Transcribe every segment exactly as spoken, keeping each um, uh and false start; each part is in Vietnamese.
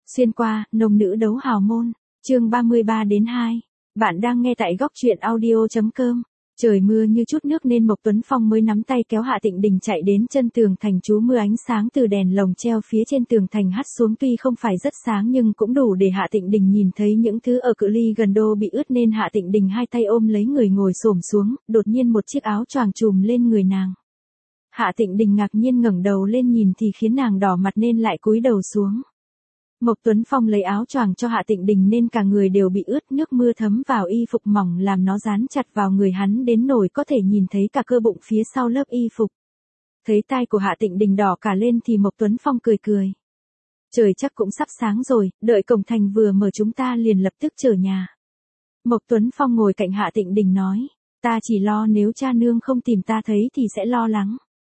Xuyên qua, nông nữ đấu hào môn, chương ba mươi ba đến hai. Bạn đang nghe tại góc truyện audio chấm com. Trời mưa như chút nước nên Mộc Tuấn Phong mới nắm tay kéo Hạ Tịnh Đình chạy đến chân tường thành trú mưa. Ánh sáng từ đèn lồng treo phía trên tường thành hắt xuống tuy không phải rất sáng nhưng cũng đủ để Hạ Tịnh Đình nhìn thấy những thứ ở cự ly gần đô bị ướt nên Hạ Tịnh Đình hai tay ôm lấy người ngồi xổm xuống, đột nhiên một chiếc áo choàng trùm lên người nàng. Hạ Tịnh Đình ngạc nhiên ngẩng đầu lên nhìn thì khiến nàng đỏ mặt nên lại cúi đầu xuống. Mộc Tuấn Phong lấy áo choàng cho Hạ Tịnh Đình nên cả người đều bị ướt, nước mưa thấm vào y phục mỏng làm nó dán chặt vào người hắn đến nỗi có thể nhìn thấy cả cơ bụng phía sau lớp y phục. Thấy tai của Hạ Tịnh Đình đỏ cả lên thì Mộc Tuấn Phong cười cười. Trời chắc cũng sắp sáng rồi, đợi cổng thành vừa mở chúng ta liền lập tức trở nhà. Mộc Tuấn Phong ngồi cạnh Hạ Tịnh Đình nói, ta chỉ lo nếu cha nương không tìm ta thấy thì sẽ lo lắng.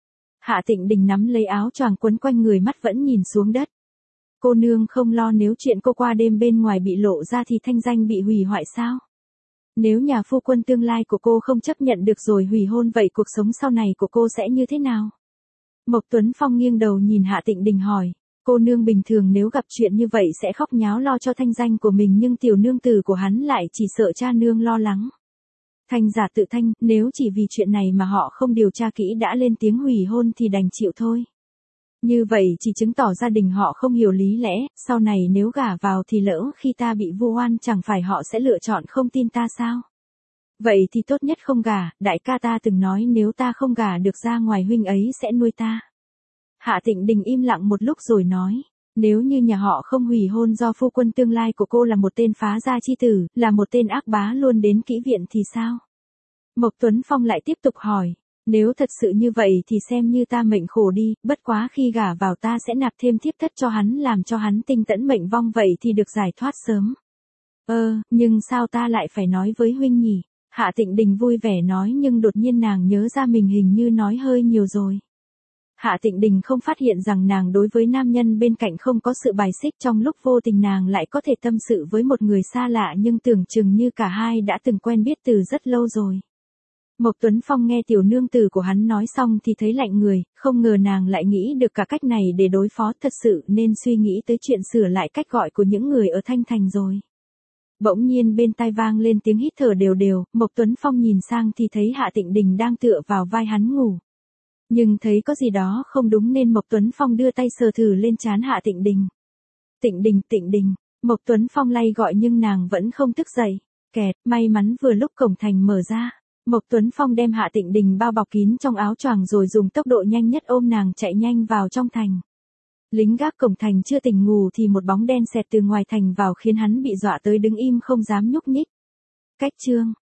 Hạ Tịnh Đình nắm lấy áo choàng quấn quanh người, mắt vẫn nhìn xuống đất. Cô nương không lo nếu chuyện cô qua đêm bên ngoài bị lộ ra thì thanh danh bị hủy hoại sao? Nếu nhà phu quân tương lai của cô không chấp nhận được rồi hủy hôn vậy cuộc sống sau này của cô sẽ như thế nào? Mộc Tuấn Phong nghiêng đầu nhìn Hạ Tịnh Đình hỏi, cô nương bình thường nếu gặp chuyện như vậy sẽ khóc nháo lo cho thanh danh của mình nhưng tiểu nương tử của hắn lại chỉ sợ cha nương lo lắng. Thanh giả tự thanh, nếu chỉ vì chuyện này mà họ không điều tra kỹ đã lên tiếng hủy hôn thì đành chịu thôi. Như vậy chỉ chứng tỏ gia đình họ không hiểu lý lẽ, sau này nếu gả vào thì lỡ khi ta bị vu oan chẳng phải họ sẽ lựa chọn không tin ta sao? Vậy thì tốt nhất không gả, đại ca ta từng nói nếu ta không gả được ra ngoài huynh ấy sẽ nuôi ta. Hạ Tịnh Đình im lặng một lúc rồi nói, nếu như nhà họ không hủy hôn do phu quân tương lai của cô là một tên phá gia chi tử, là một tên ác bá luôn đến kỹ viện thì sao? Mộc Tuấn Phong lại tiếp tục hỏi. Nếu thật sự như vậy thì xem như ta mệnh khổ đi, bất quá khi gả vào ta sẽ nạp thêm thiếp thất cho hắn làm cho hắn tinh tẫn mệnh vong vậy thì được giải thoát sớm. Ơ, ờ, nhưng sao ta lại phải nói với huynh nhỉ? Hạ Tịnh Đình vui vẻ nói nhưng đột nhiên nàng nhớ ra mình hình như nói hơi nhiều rồi. Hạ Tịnh Đình không phát hiện rằng nàng đối với nam nhân bên cạnh không có sự bài xích, trong lúc vô tình nàng lại có thể tâm sự với một người xa lạ nhưng tưởng chừng như cả hai đã từng quen biết từ rất lâu rồi. Mộc Tuấn Phong nghe tiểu nương tử của hắn nói xong thì thấy lạnh người, không ngờ nàng lại nghĩ được cả cách này để đối phó, thật sự nên suy nghĩ tới chuyện sửa lại cách gọi của những người ở Thanh Thành rồi. Bỗng nhiên bên tai vang lên tiếng hít thở đều đều, Mộc Tuấn Phong nhìn sang thì thấy Hạ Tịnh Đình đang tựa vào vai hắn ngủ. Nhưng thấy có gì đó không đúng nên Mộc Tuấn Phong đưa tay sờ thử lên trán Hạ Tịnh Đình. Tịnh Đình, Tịnh Đình, Mộc Tuấn Phong lay gọi nhưng nàng vẫn không thức dậy. Kẹt, may mắn vừa lúc cổng thành mở ra. Mộc Tuấn Phong đem Hạ Tịnh Đình bao bọc kín trong áo choàng rồi dùng tốc độ nhanh nhất ôm nàng chạy nhanh vào trong thành. Lính gác cổng thành chưa tỉnh ngủ thì một bóng đen xẹt từ ngoài thành vào khiến hắn bị dọa tới đứng im không dám nhúc nhích. Cách chương